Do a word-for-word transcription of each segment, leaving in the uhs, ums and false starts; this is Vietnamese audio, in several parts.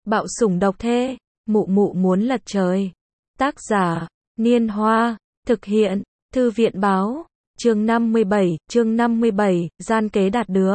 Bạo sủng độc thê, mụ mụ muốn lật trời. Tác giả, Niên Hoa, thực hiện, Thư viện báo, chương năm mươi bảy, chương năm mươi bảy, gian kế đạt được.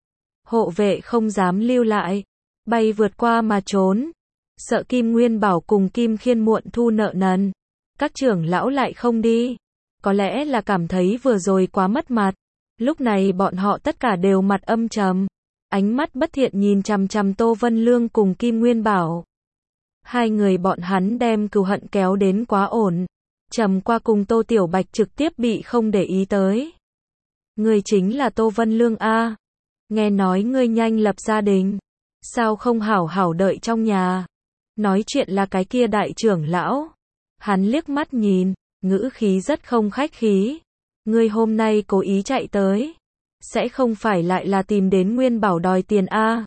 Hộ vệ không dám lưu lại, bay vượt qua mà trốn. Sợ Kim Nguyên Bảo cùng Kim Khiên muộn thu nợ nần. Các trưởng lão lại không đi. Có lẽ là cảm thấy vừa rồi quá mất mặt. Lúc này bọn họ tất cả đều mặt âm trầm. Ánh mắt bất thiện nhìn chằm chằm Tô Vân Lương cùng Kim Nguyên Bảo. Hai người bọn hắn đem cừu hận kéo đến quá ổn. Trầm qua cùng Tô Tiểu Bạch trực tiếp bị không để ý tới. Ngươi chính là Tô Vân Lương a? Nghe nói ngươi nhanh lập gia đình. Sao không hảo hảo đợi trong nhà? Nói chuyện là cái kia đại trưởng lão. Hắn liếc mắt nhìn, ngữ khí rất không khách khí. Ngươi hôm nay cố ý chạy tới. Sẽ không phải lại là tìm đến Nguyên Bảo đòi tiền a?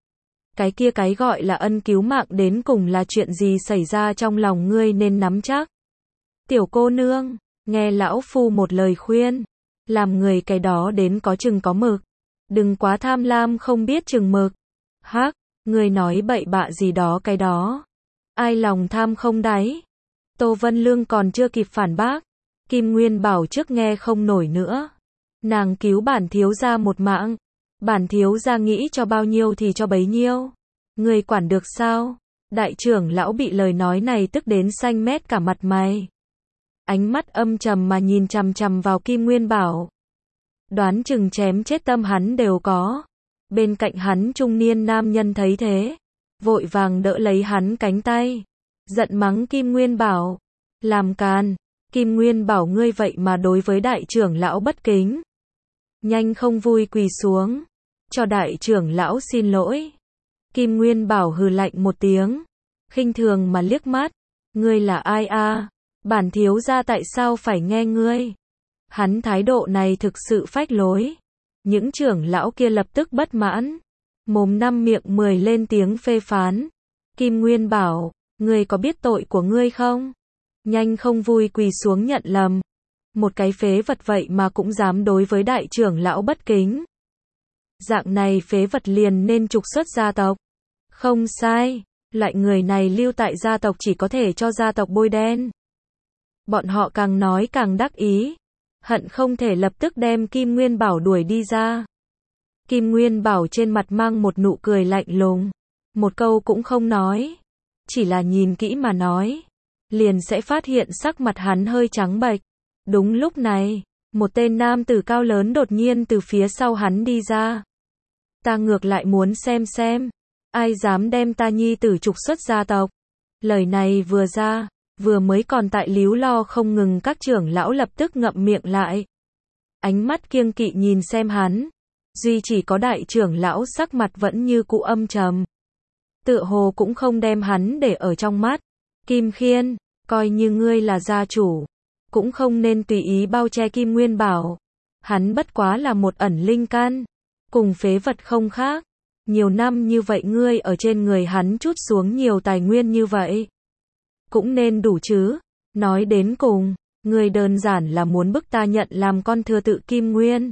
Cái kia cái gọi là ân cứu mạng đến cùng là chuyện gì xảy ra trong lòng ngươi nên nắm chắc. Tiểu cô nương, nghe lão phu một lời khuyên. Làm người cái đó đến có chừng có mực. Đừng quá tham lam không biết chừng mực. Hắc, ngươi nói bậy bạ gì đó cái đó. Ai lòng tham không đáy. Tô Vân Lương còn chưa kịp phản bác. Kim Nguyên Bảo trước nghe không nổi nữa. Nàng cứu bản thiếu gia một mạng. Bản thiếu gia nghĩ cho bao nhiêu thì cho bấy nhiêu. Ngươi quản được sao? Đại trưởng lão bị lời nói này tức đến xanh mét cả mặt mày. Ánh mắt âm trầm mà nhìn chằm chằm vào Kim Nguyên Bảo. Đoán chừng chém chết tâm hắn đều có. Bên cạnh hắn trung niên nam nhân thấy thế. Vội vàng đỡ lấy hắn cánh tay. Giận mắng Kim Nguyên Bảo. Làm càn. Kim Nguyên Bảo ngươi vậy mà đối với đại trưởng lão bất kính. Nhanh không vui quỳ xuống. Cho đại trưởng lão xin lỗi. Kim Nguyên Bảo hừ lạnh một tiếng. Khinh thường mà liếc mắt. Ngươi là ai a? Bản thiếu gia tại sao phải nghe ngươi? Hắn thái độ này thực sự phách lối. Những trưởng lão kia lập tức bất mãn. Mồm năm miệng mười lên tiếng phê phán. Kim Nguyên Bảo, ngươi có biết tội của ngươi không? Nhanh không vui quỳ xuống nhận lầm. Một cái phế vật vậy mà cũng dám đối với đại trưởng lão bất kính. Dạng này phế vật liền nên trục xuất gia tộc. Không sai, loại người này lưu tại gia tộc chỉ có thể cho gia tộc bôi đen. Bọn họ càng nói càng đắc ý. Hận không thể lập tức đem Kim Nguyên Bảo đuổi đi ra. Kim Nguyên Bảo trên mặt mang một nụ cười lạnh lùng. Một câu cũng không nói. Chỉ là nhìn kỹ mà nói. Liền sẽ phát hiện sắc mặt hắn hơi trắng bệch. Đúng lúc này, một tên nam tử cao lớn đột nhiên từ phía sau hắn đi ra. Ta ngược lại muốn xem xem. Ai dám đem ta nhi tử trục xuất gia tộc. Lời này vừa ra. Vừa mới còn tại líu lo không ngừng các trưởng lão lập tức ngậm miệng lại. Ánh mắt kiêng kỵ nhìn xem hắn. Duy chỉ có đại trưởng lão sắc mặt vẫn như cũ âm trầm. Tựa hồ cũng không đem hắn để ở trong mắt. Kim Khiên, coi như ngươi là gia chủ. Cũng không nên tùy ý bao che Kim Nguyên Bảo. Hắn bất quá là một ẩn linh căn. Cùng phế vật không khác. Nhiều năm như vậy ngươi ở trên người hắn trút xuống nhiều tài nguyên như vậy. Cũng nên đủ chứ. Nói đến cùng, ngươi đơn giản là muốn bức ta nhận làm con thừa tự Kim Nguyên.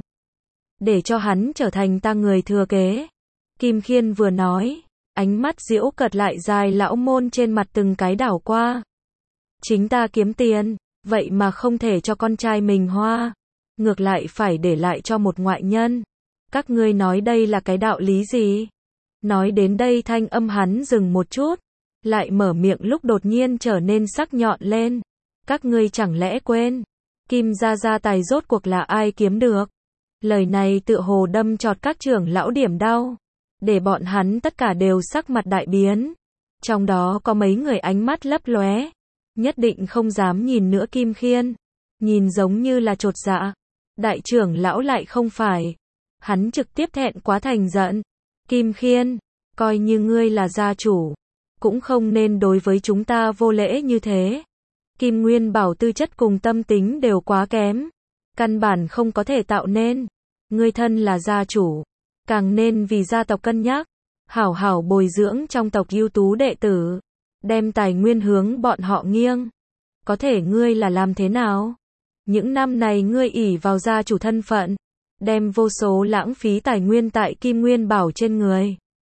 Để cho hắn trở thành ta người thừa kế. Kim Khiên vừa nói, ánh mắt giễu cợt lại dài lão môn trên mặt từng cái đảo qua. Chính ta kiếm tiền, vậy mà không thể cho con trai mình hoa. Ngược lại phải để lại cho một ngoại nhân. Các ngươi nói đây là cái đạo lý gì? Nói đến đây thanh âm hắn dừng một chút. Lại mở miệng lúc đột nhiên trở nên sắc nhọn lên. Các ngươi chẳng lẽ quên. Kim gia gia tài rốt cuộc là ai kiếm được. Lời này tựa hồ đâm chọt các trưởng lão điểm đau. Để bọn hắn tất cả đều sắc mặt đại biến. Trong đó có mấy người ánh mắt lấp lóe. Nhất định không dám nhìn nữa Kim Khiên. Nhìn giống như là chột dạ. Đại trưởng lão lại không phải. Hắn trực tiếp thẹn quá thành giận. Kim Khiên, coi như ngươi là gia chủ. Cũng không nên đối với chúng ta vô lễ như thế. Kim Nguyên Bảo tư chất cùng tâm tính đều quá kém. Căn bản không có thể tạo nên. Ngươi thân là gia chủ. Càng nên vì gia tộc cân nhắc. Hảo hảo bồi dưỡng trong tộc ưu tú đệ tử. Đem tài nguyên hướng bọn họ nghiêng. Có thể ngươi là làm thế nào? Những năm này ngươi ỷ vào gia chủ thân phận. Đem vô số lãng phí tài nguyên tại Kim Nguyên Bảo trên người.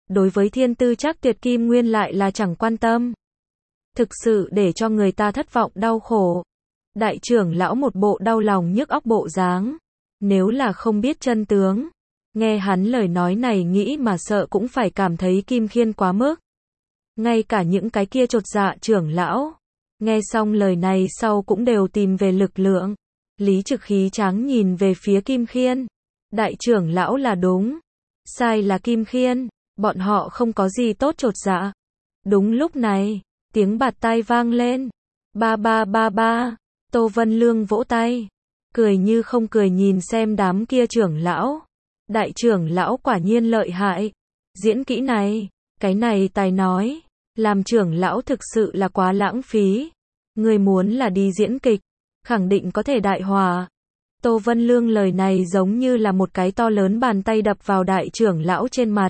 đối với thiên tư chắc tuyệt Kim Nguyên lại là chẳng quan tâm. Thực sự để cho người ta thất vọng đau khổ. Đại trưởng lão một bộ đau lòng nhức óc bộ dáng. Nếu là không biết chân tướng, nghe hắn lời nói này nghĩ mà sợ cũng phải cảm thấy Kim Khiên quá mức. Ngay cả những cái kia chột dạ trưởng lão, nghe xong lời này sau cũng đều tìm về lực lượng. Lý Trực khí tráng nhìn về phía Kim Khiên. Đại trưởng lão là đúng, sai là Kim Khiên, bọn họ không có gì tốt chột dạ. Đúng lúc này, tiếng bạt tai vang lên. Ba ba ba ba, Tô Vân Lương vỗ tay, cười như không cười nhìn xem đám kia trưởng lão. Đại trưởng lão quả nhiên lợi hại. Diễn kỹ này, cái này tài nói, làm trưởng lão thực sự là quá lãng phí. Người muốn là đi diễn kịch, khẳng định có thể đại hòa. Tô Vân Lương lời này giống như là một cái to lớn bàn tay đập vào đại trưởng lão trên mặt.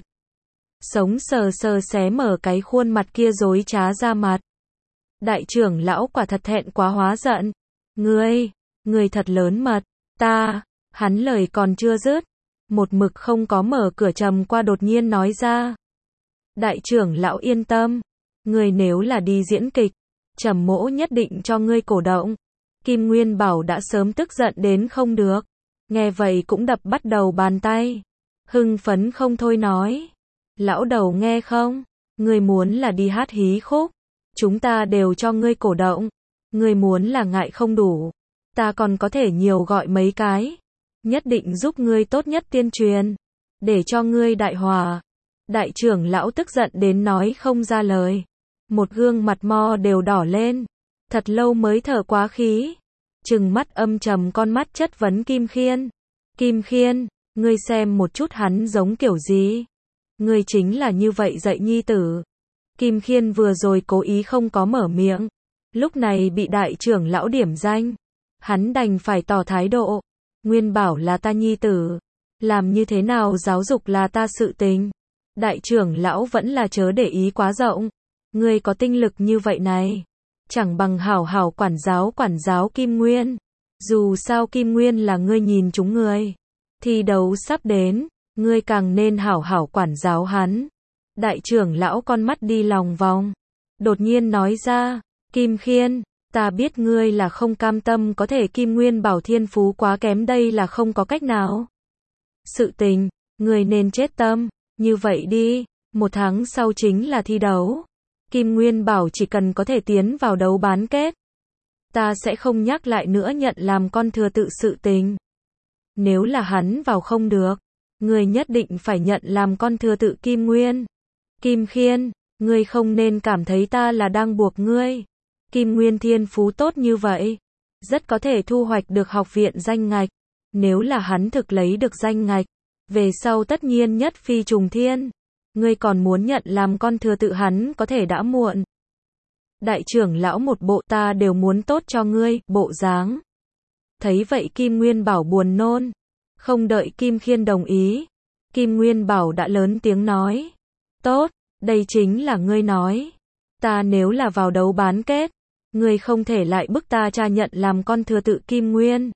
Sống sờ sờ xé mở cái khuôn mặt kia dối trá ra mặt. Đại trưởng lão quả thật thẹn quá hóa giận. Ngươi, ngươi thật lớn mật, ta, hắn lời còn chưa dứt. Một mực không có mở cửa trầm qua đột nhiên nói ra. Đại trưởng lão yên tâm, ngươi nếu là đi diễn kịch, Trầm mỗ nhất định cho ngươi cổ động. Kim Nguyên Bảo đã sớm tức giận đến không được. Nghe vậy cũng đập bắt đầu bàn tay. Hưng phấn không thôi nói. Lão đầu nghe không? Ngươi muốn là đi hát hí khúc, chúng ta đều cho ngươi cổ động. Ngươi muốn là ngại không đủ, ta còn có thể nhiều gọi mấy cái. Nhất định giúp ngươi tốt nhất tiên truyền, để cho ngươi đại hòa. Đại trưởng lão tức giận đến nói không ra lời. Một gương mặt mo đều đỏ lên. Thật lâu mới thở quá khí. Trừng mắt âm trầm con mắt chất vấn Kim Khiên. Kim Khiên, ngươi xem một chút hắn giống kiểu gì? Ngươi chính là như vậy dạy nhi tử. Kim Khiên vừa rồi cố ý không có mở miệng. Lúc này bị đại trưởng lão điểm danh. Hắn đành phải tỏ thái độ. Nguyên Bảo là ta nhi tử. Làm như thế nào giáo dục là ta sự tình. Đại trưởng lão vẫn là chớ để ý quá rộng. Ngươi có tinh lực như vậy này, chẳng bằng hảo hảo quản giáo quản giáo Kim Nguyên. Dù sao Kim Nguyên là ngươi nhìn chúng người. Thi đấu sắp đến, ngươi càng nên hảo hảo quản giáo hắn. Đại trưởng lão con mắt đi lòng vòng. Đột nhiên nói ra, Kim Khiên, ta biết ngươi là không cam tâm có thể Kim Nguyên Bảo thiên phú quá kém đây là không có cách nào. Sự tình, ngươi nên chết tâm, như vậy đi, một tháng sau chính là thi đấu. Kim Nguyên Bảo chỉ cần có thể tiến vào đấu bán kết, ta sẽ không nhắc lại nữa nhận làm con thừa tự sự tình. Nếu là hắn vào không được, ngươi nhất định phải nhận làm con thừa tự Kim Nguyên. Kim Khiên, ngươi không nên cảm thấy ta là đang buộc ngươi. Kim Nguyên thiên phú tốt như vậy, rất có thể thu hoạch được học viện danh ngạch. Nếu là hắn thực lấy được danh ngạch, về sau tất nhiên nhất phi trùng thiên. Ngươi còn muốn nhận làm con thừa tự hắn có thể đã muộn. Đại trưởng lão một bộ ta đều muốn tốt cho ngươi, bộ dáng. Thấy vậy Kim Nguyên Bảo buồn nôn. Không đợi Kim Khiên đồng ý. Kim Nguyên Bảo đã lớn tiếng nói. Tốt, đây chính là ngươi nói. Ta nếu là vào đấu bán kết, ngươi không thể lại bức ta cha nhận làm con thừa tự Kim Nguyên.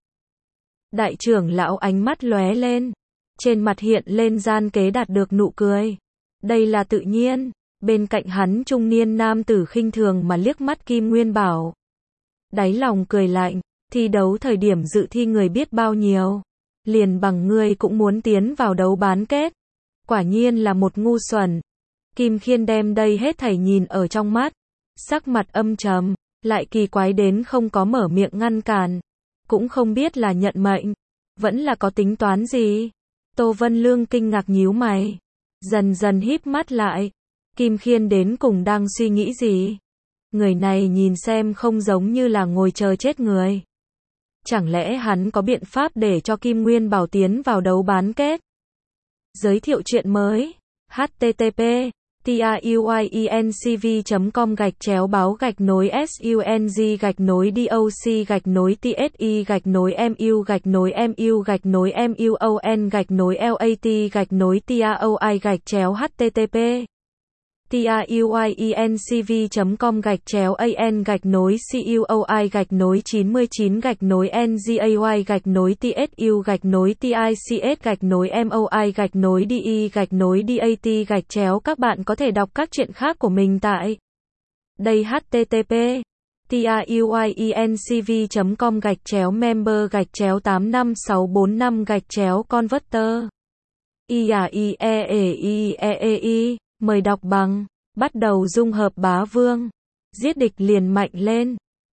Đại trưởng lão ánh mắt lóe lên. Trên mặt hiện lên gian kế đạt được nụ cười. Đây là tự nhiên. Bên cạnh hắn trung niên nam tử khinh thường mà liếc mắt Kim Nguyên Bảo. Đáy lòng cười lạnh, thi đấu thời điểm dự thi người biết bao nhiêu. Liền bằng ngươi cũng muốn tiến vào đấu bán kết. Quả nhiên là một ngu xuẩn. Kim Khiên đem đây hết thảy nhìn ở trong mắt. Sắc mặt âm trầm, lại kỳ quái đến không có mở miệng ngăn cản. Cũng không biết là nhận mệnh, vẫn là có tính toán gì. Tô Vân Lương kinh ngạc nhíu mày. Dần dần híp mắt lại. Kim Khiên đến cùng đang suy nghĩ gì? Người này nhìn xem không giống như là ngồi chờ chết người. Chẳng lẽ hắn có biện pháp để cho Kim Nguyên Bảo tiến vào đấu bán kết? Giới thiệu chuyện mới. H T T P truyencv chấm com gạch chéo báo gạch nối sung gạch nối doc gạch nối tsi gạch nối mu gạch nối mu gạch nối muon gạch nối lat gạch nối taoi gạch chéo http tiuyiencv.com gạch chéo an gạch nối cuoi gạch nối chín mươi chín gạch nối ngay gạch nối tsu gạch nối tics gạch nối moi gạch nối de gạch nối dat gạch chéo. Các bạn có thể đọc các chuyện khác của mình tại đây. http tiuyiencv.com gạch chéo member gạch chéo tám năm sáu bốn năm gạch chéo converter. i a i e e i e e i Mời đọc bằng. Bắt đầu dung hợp bá vương. Giết địch liền mạnh lên.